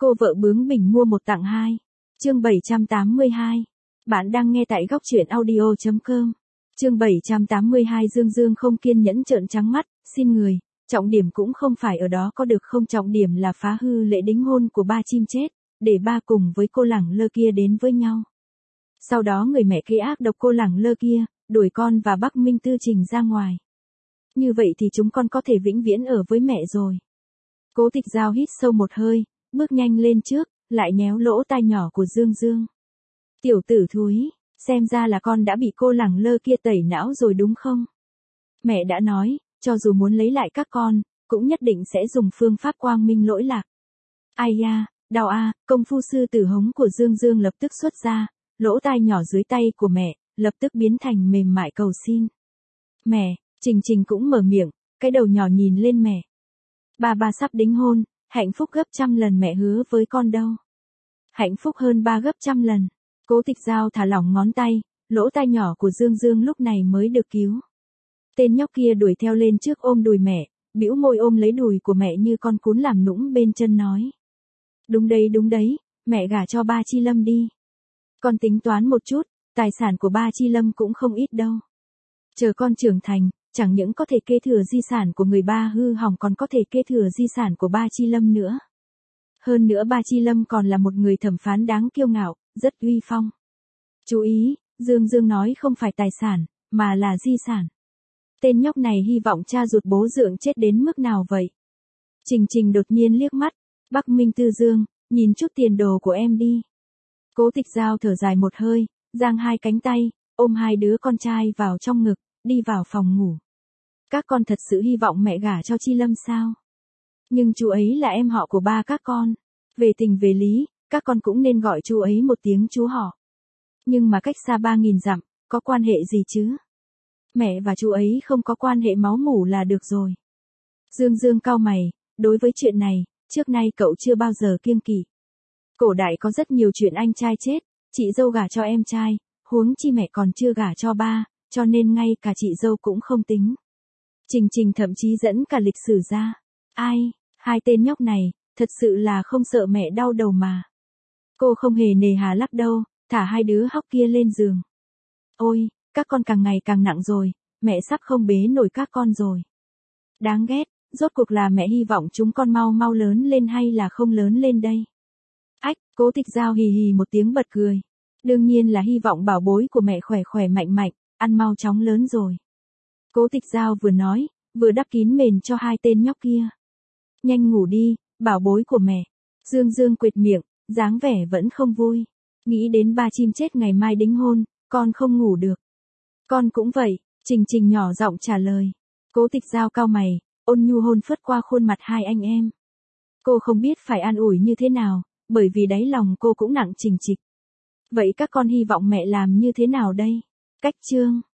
Cô vợ bướng bỉnh mua một tặng hai. Chương 782. Bạn đang nghe tại góc truyện audio.com. Chương 782 Dương Dương không kiên nhẫn trợn trắng mắt, xin người, trọng điểm cũng không phải ở đó có được không, trọng điểm là phá hư lễ đính hôn của ba chim chết, để ba cùng với cô lẳng lơ kia đến với nhau. Sau đó người mẹ kia ác độc cô lẳng lơ kia, đuổi con và Bắc Minh Tư Trình ra ngoài. Như vậy thì chúng con có thể vĩnh viễn ở với mẹ rồi. Cố Tịch Giao hít sâu một hơi, bước nhanh lên trước, lại nhéo lỗ tai nhỏ của Dương Dương. Tiểu tử thúi, xem ra là con đã bị cô lẳng lơ kia tẩy não rồi đúng không? Mẹ đã nói, cho dù muốn lấy lại các con, cũng nhất định sẽ dùng phương pháp quang minh lỗi lạc. Ai da, đau a, công phu sư tử hống của Dương Dương lập tức xuất ra, lỗ tai nhỏ dưới tay của mẹ, lập tức biến thành mềm mại cầu xin. Mẹ, Trình Trình cũng mở miệng, cái đầu nhỏ nhìn lên mẹ. Ba sắp đính hôn, hạnh phúc gấp trăm lần mẹ hứa với con đâu. Hạnh phúc hơn ba gấp trăm lần. Cố Tịch Giao thả lỏng ngón tay, lỗ tai nhỏ của Dương Dương lúc này mới được cứu. Tên nhóc kia đuổi theo lên trước ôm đùi mẹ, bĩu môi ôm lấy đùi của mẹ như con cún làm nũng bên chân nói. Đúng đấy, mẹ gả cho ba Chi Lâm đi. Con tính toán một chút, tài sản của ba Chi Lâm cũng không ít đâu. Chờ con trưởng thành, chẳng những có thể kế thừa di sản của người ba hư hỏng còn có thể kế thừa di sản của ba Chi Lâm nữa. Hơn nữa ba Chi Lâm còn là một người thẩm phán đáng kiêu ngạo, rất uy phong. Chú ý, Dương Dương nói không phải tài sản, mà là di sản. Tên nhóc này hy vọng cha ruột bố dượng chết đến mức nào vậy? Trình Trình đột nhiên liếc mắt, Bắc Minh Tư Dương, nhìn chút tiền đồ của em đi. Cố Tịch Giao thở dài một hơi, giang hai cánh tay, ôm hai đứa con trai vào trong ngực, đi vào phòng ngủ. Các con thật sự hy vọng mẹ gả cho Chi Lâm sao? Nhưng chú ấy là em họ của ba các con. Về tình về lý, các con cũng nên gọi chú ấy một tiếng chú họ. Nhưng mà cách xa 3.000 dặm, có quan hệ gì chứ? Mẹ và chú ấy không có quan hệ máu mủ là được rồi. Dương Dương cau mày, đối với chuyện này, trước nay cậu chưa bao giờ kiêng kỵ. Cổ đại có rất nhiều chuyện anh trai chết, chị dâu gả cho em trai, huống chi mẹ còn chưa gả cho ba, cho nên ngay cả chị dâu cũng không tính. Trình Trình thậm chí dẫn cả lịch sử ra. Ai, hai tên nhóc này, thật sự là không sợ mẹ đau đầu mà. Cô không hề nề hà lắc đâu, thả hai đứa hóc kia lên giường. Ôi, các con càng ngày càng nặng rồi, mẹ sắp không bế nổi các con rồi. Đáng ghét, rốt cuộc là mẹ hy vọng chúng con mau lớn lên hay là không lớn lên đây? Ách, Cố Tịch Giao hì hì một tiếng bật cười. Đương nhiên là hy vọng bảo bối của mẹ khỏe mạnh, ăn mau chóng lớn rồi. Cố Tịch Giao vừa nói, vừa đắp kín mền cho hai tên nhóc kia. Nhanh ngủ đi, bảo bối của mẹ. Dương Dương quệt miệng, dáng vẻ vẫn không vui. Nghĩ đến ba chim chết ngày mai đính hôn, con không ngủ được. Con cũng vậy, Trình Trình nhỏ giọng trả lời. Cố Tịch Giao cau mày, ôn nhu hôn phất qua khuôn mặt hai anh em. Cô không biết phải an ủi như thế nào, bởi vì đáy lòng cô cũng nặng trịch trịch. Vậy các con hy vọng mẹ làm như thế nào đây? Cách chương